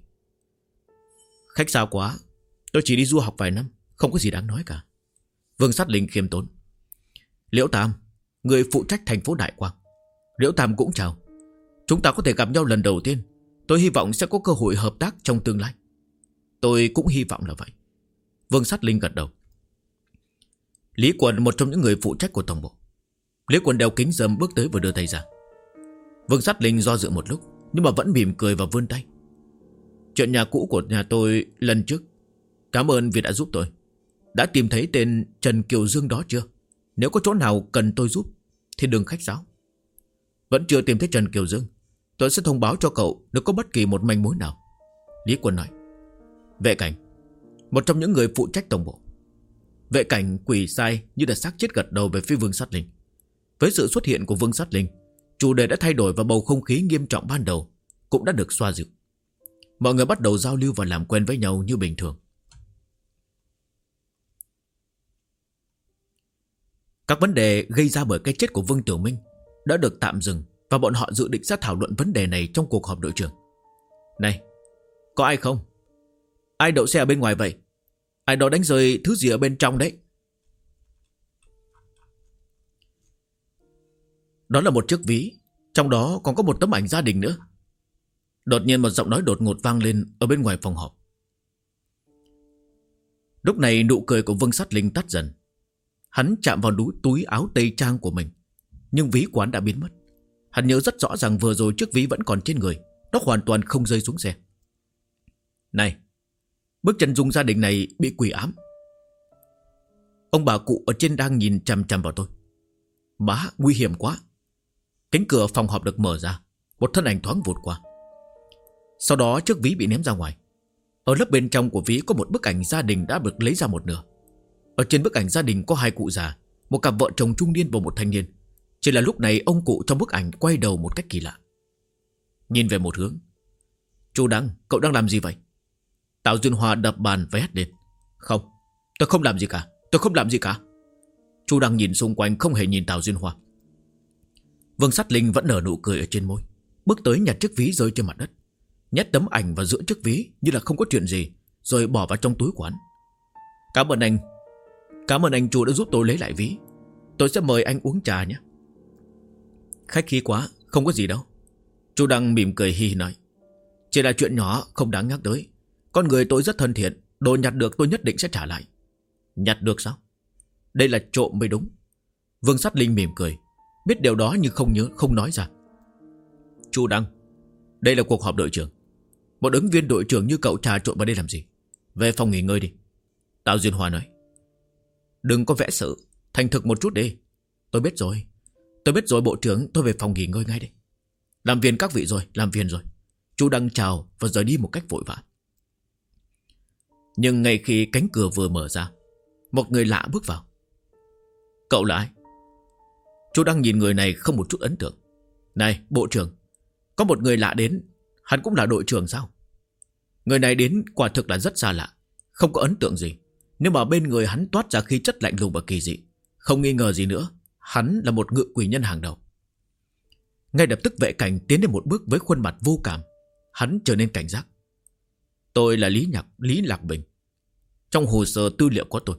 Khách sáo quá, tôi chỉ đi du học vài năm, không có gì đáng nói cả. Vương Sát Linh khiêm tốn. Liễu Tam, người phụ trách thành phố Đại Quang. Liễu Tam cũng chào. Chúng ta có thể gặp nhau lần đầu tiên. Tôi hy vọng sẽ có cơ hội hợp tác trong tương lai. Tôi cũng hy vọng là vậy. Vương Sát Linh gật đầu. Lý Quân, một trong những người phụ trách của tổng bộ. Lý Quân đeo kính râm bước tới và đưa tay ra. Vương Sát Linh do dự một lúc, nhưng mà vẫn mỉm cười và vươn tay. Chuyện nhà cũ của nhà tôi lần trước, cảm ơn vì đã giúp tôi. Đã tìm thấy tên Trần Kiều Dương đó chưa? Nếu có chỗ nào cần tôi giúp thì đừng khách sáo. Vẫn chưa tìm thấy Trần Kiều Dương, tôi sẽ thông báo cho cậu nếu có bất kỳ một manh mối nào. Lý Quân nói. Vệ Cảnh, một trong những người phụ trách tổng bộ. Vệ Cảnh quỳ sai như là xác chết gật đầu về phía Vương Sát Linh. Với sự xuất hiện của Vương Sát Linh, chủ đề đã thay đổi và bầu không khí nghiêm trọng ban đầu cũng đã được xoa dịu. Mọi người bắt đầu giao lưu và làm quen với nhau như bình thường. Các vấn đề gây ra bởi cái chết của Vương Tiểu Minh đã được tạm dừng, và bọn họ dự định sẽ thảo luận vấn đề này trong cuộc họp đội trưởng. Này, có ai không? Ai đậu xe ở bên ngoài vậy? Ai đó đánh rơi thứ gì ở bên trong đấy? Đó là một chiếc ví, trong đó còn có một tấm ảnh gia đình nữa. Đột nhiên một giọng nói đột ngột vang lên ở bên ngoài phòng họp. Lúc này nụ cười của Vương Sát Linh tắt dần. Hắn chạm vào túi áo tây trang của mình, nhưng ví của hắn đã biến mất. Hắn nhớ rất rõ ràng vừa rồi chiếc ví vẫn còn trên người, nó hoàn toàn không rơi xuống xe. Này, bức chân dung gia đình này bị quỷ ám. Ông bà cụ ở trên đang nhìn chằm chằm vào tôi. Má, nguy hiểm quá. Cánh cửa phòng họp được mở ra, một thân ảnh thoáng vụt qua. Sau đó chiếc ví bị ném ra ngoài. Ở lớp bên trong của ví có một bức ảnh gia đình đã được lấy ra một nửa. Ở trên bức ảnh gia đình có hai cụ già, một cặp vợ chồng trung niên và một thanh niên. Chỉ là lúc này ông cụ trong bức ảnh quay đầu một cách kỳ lạ, nhìn về một hướng. Chú Đăng, cậu đang làm gì vậy? Tào Duyên Hoa đập bàn và hét lên. Không, tôi không làm gì cả. Chú Đăng nhìn xung quanh không hề nhìn Tào Duyên Hoa. Vương Sát Linh vẫn nở nụ cười ở trên môi, bước tới nhặt chiếc ví rơi trên mặt đất, nhét tấm ảnh vào giữa chiếc ví như là không có chuyện gì, rồi bỏ vào trong túi của hắn. Cảm ơn anh chú đã giúp tôi lấy lại ví. Tôi sẽ mời anh uống trà nhé. Khách khí quá, không có gì đâu. Chú Đăng mỉm cười hi nói. Chỉ là chuyện nhỏ không đáng nhắc tới. Con người tôi rất thân thiện, đồ nhặt được tôi nhất định sẽ trả lại. Nhặt được sao? Đây là trộm mới đúng. Vương Sát Linh mỉm cười, biết điều đó nhưng không nói ra. Chú Đăng, đây là cuộc họp đội trưởng. Một ứng viên đội trưởng như cậu trà trộn vào đây làm gì? Về phòng nghỉ ngơi đi. Tào Duyên Hoa nói. Đừng có vẽ sự, thành thực một chút đi. Tôi biết rồi. Tôi biết rồi bộ trưởng, tôi về phòng nghỉ ngơi ngay đây. Làm phiền các vị rồi, làm phiền rồi. Chú Đăng chào và rời đi một cách vội vã. Nhưng ngay khi cánh cửa vừa mở ra, một người lạ bước vào. Cậu là ai? Chú Đăng nhìn người này không một chút ấn tượng. Này bộ trưởng, có một người lạ đến. Hắn cũng là đội trưởng sao? Người này đến quả thực là rất xa lạ, không có ấn tượng gì. Nhưng mà bên người hắn toát ra khí chất lạnh lùng và kỳ dị. Không nghi ngờ gì nữa, hắn là một ngự quỷ nhân hàng đầu. Ngay lập tức Vệ Cảnh tiến đến một bước với khuôn mặt vô cảm. Hắn trở nên cảnh giác. Tôi là Lý Lạc Bình. Trong hồ sơ tư liệu có tôi.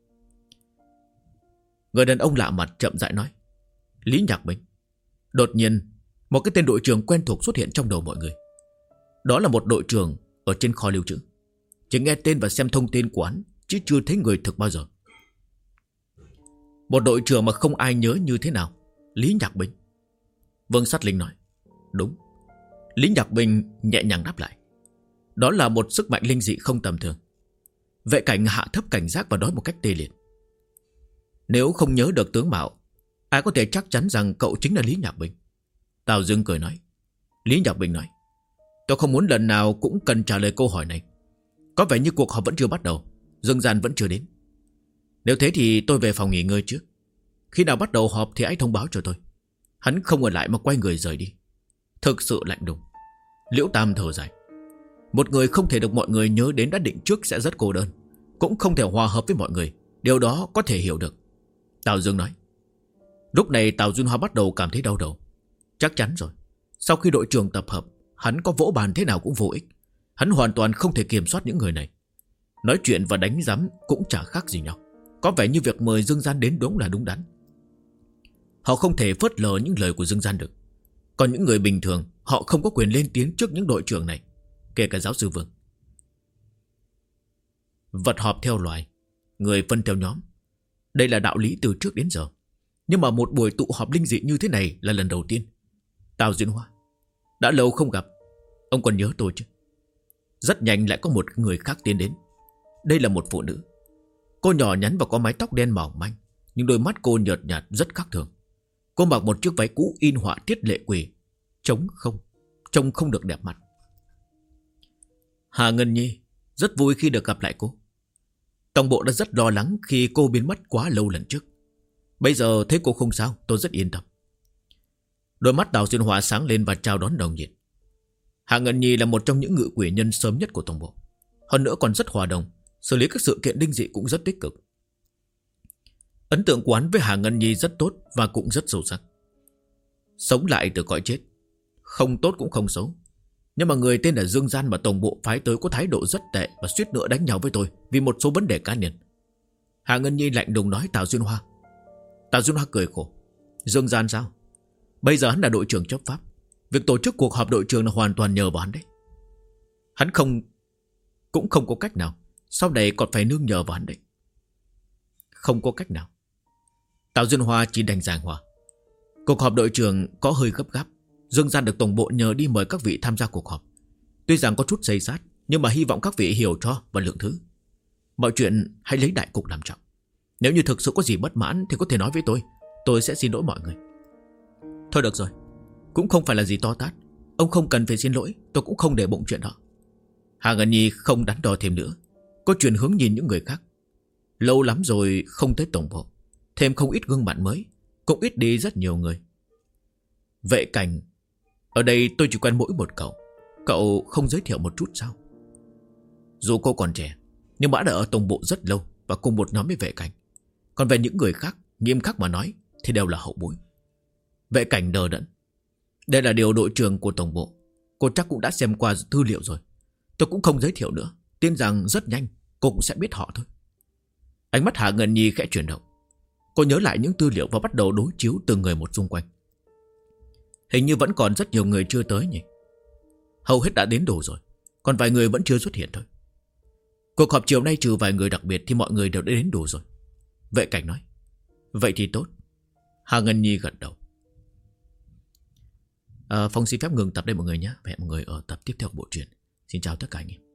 Người đàn ông lạ mặt chậm rãi nói. Lý Nhạc Bình. Đột nhiên một cái tên đội trưởng quen thuộc xuất hiện trong đầu mọi người. Đó là một đội trưởng ở trên kho lưu trữ. Chỉ nghe tên và xem thông tin của hắn, chứ chưa thấy người thực bao giờ. Một đội trưởng mà không ai nhớ như thế nào. Lý Nhạc Bình. Vương Sát Linh nói. Đúng. Lý Nhạc Bình nhẹ nhàng đáp lại. Đó là một sức mạnh linh dị không tầm thường. Vệ Cảnh hạ thấp cảnh giác và nói một cách tê liệt. Nếu không nhớ được tướng mạo, ai có thể chắc chắn rằng cậu chính là Lý Nhạc Bình? Tào Dương cười nói. Lý Nhạc Bình nói. Tôi không muốn lần nào cũng cần trả lời câu hỏi này. Có vẻ như cuộc họp vẫn chưa bắt đầu, Dương Gian vẫn chưa đến. Nếu thế thì tôi về phòng nghỉ ngơi trước. Khi nào bắt đầu họp thì hãy thông báo cho tôi. Hắn không ở lại mà quay người rời đi. Thực sự lạnh lùng. Liễu Tam thở dài. Một người không thể được mọi người nhớ đến đã định trước sẽ rất cô đơn, cũng không thể hòa hợp với mọi người. Điều đó có thể hiểu được. Tào Dương nói. Lúc này Tào Duyên Hoa bắt đầu cảm thấy đau đầu. Chắc chắn rồi. Sau khi đội trưởng tập hợp, hắn có vỗ bàn thế nào cũng vô ích. Hắn hoàn toàn không thể kiểm soát những người này. Nói chuyện và đánh giám cũng chả khác gì nhau. Có vẻ như việc mời Dương Gian đến đúng là đúng đắn. Họ không thể phớt lờ những lời của Dương Gian được. Còn những người bình thường, họ không có quyền lên tiếng trước những đội trưởng này, kể cả giáo sư Vương. Vật họp theo loài, người phân theo nhóm. Đây là đạo lý từ trước đến giờ. Nhưng mà một buổi tụ họp linh dị như thế này là lần đầu tiên. Tào Duyên Hoa. Đã lâu không gặp, ông còn nhớ tôi chứ? Rất nhanh lại có một người khác tiến đến. Đây là một phụ nữ. Cô nhỏ nhắn và có mái tóc đen mỏng manh, nhưng đôi mắt cô nhợt nhạt rất khác thường. Cô mặc một chiếc váy cũ in họa tiết lệ quỷ, trông không được đẹp mặt. Hà Ngân Nhi, rất vui khi được gặp lại cô. Tổng bộ đã rất lo lắng khi cô biến mất quá lâu lần trước. Bây giờ thấy cô không sao, tôi rất yên tâm. Đôi mắt Tào Xuyên Hoa sáng lên và chào đón đồng nhiệt. Hà Ngân Nhi là một trong những ngự quỷ nhân sớm nhất của tổng bộ. Hơn nữa còn rất hòa đồng, xử lý các sự kiện linh dị cũng rất tích cực. Ấn tượng của hắn với Hà Ngân Nhi rất tốt và cũng rất sâu sắc. Sống lại từ cõi chết, không tốt cũng không xấu. Nhưng mà người tên là Dương Gian mà tổng bộ phái tới có thái độ rất tệ và suýt nữa đánh nhau với tôi vì một số vấn đề cá nhân. Hà Ngân Nhi lạnh lùng nói Tào Duyên Hoa. Tào Duyên Hoa cười khổ. Dương Gian sao? Bây giờ hắn là đội trưởng chấp pháp. Việc tổ chức cuộc họp đội trưởng là hoàn toàn nhờ vào hắn đấy. Hắn cũng không có cách nào. Sau này còn phải nương nhờ vào hắn đấy. Không có cách nào. Tào Duyên Hoa chỉ đành giảng hòa. Cuộc họp đội trưởng có hơi gấp gáp. Dương Gian được tổng bộ nhờ đi mời các vị tham gia cuộc họp. Tuy rằng có chút xây sát, nhưng mà hy vọng các vị hiểu cho và lượng thứ. Mọi chuyện hãy lấy đại cục làm trọng. Nếu như thực sự có gì bất mãn thì có thể nói với tôi sẽ xin lỗi mọi người. Thôi được rồi, cũng không phải là gì to tát. Ông không cần phải xin lỗi, tôi cũng không để bụng chuyện đó. Hà Ngân Nhi không đắn đo thêm nữa. Cô chuyển hướng nhìn những người khác. Lâu lắm rồi không tới tổng bộ, thêm không ít gương mặt mới, cũng ít đi rất nhiều người. Vệ Cảnh, ở đây tôi chỉ quen mỗi một cậu. Cậu không giới thiệu một chút sao? Dù cô còn trẻ, nhưng đã ở tổng bộ rất lâu và cùng một nhóm với Vệ Cảnh. Còn về những người khác, nghiêm khắc mà nói thì đều là hậu bối. Vệ Cảnh đờ đẫn. Đây là điều đội trưởng của tổng bộ. Cô chắc cũng đã xem qua tư liệu rồi. Tôi cũng không giới thiệu nữa. Tin rằng rất nhanh cô cũng sẽ biết họ thôi. Ánh mắt Hạ Ngân Nhi khẽ chuyển động. Cô nhớ lại những tư liệu và bắt đầu đối chiếu từng người một xung quanh. Hình như vẫn còn rất nhiều người chưa tới nhỉ. Hầu hết đã đến đủ rồi, còn vài người vẫn chưa xuất hiện thôi. Cuộc họp chiều nay trừ vài người đặc biệt thì mọi người đều đã đến đủ rồi. Vệ Cảnh nói. Vậy thì tốt. Hà Ngân Nhi gật đầu. Phong xin phép ngừng tập đây mọi người nhé. Hẹn mọi người ở tập tiếp theo của bộ truyện. Xin chào tất cả anh em.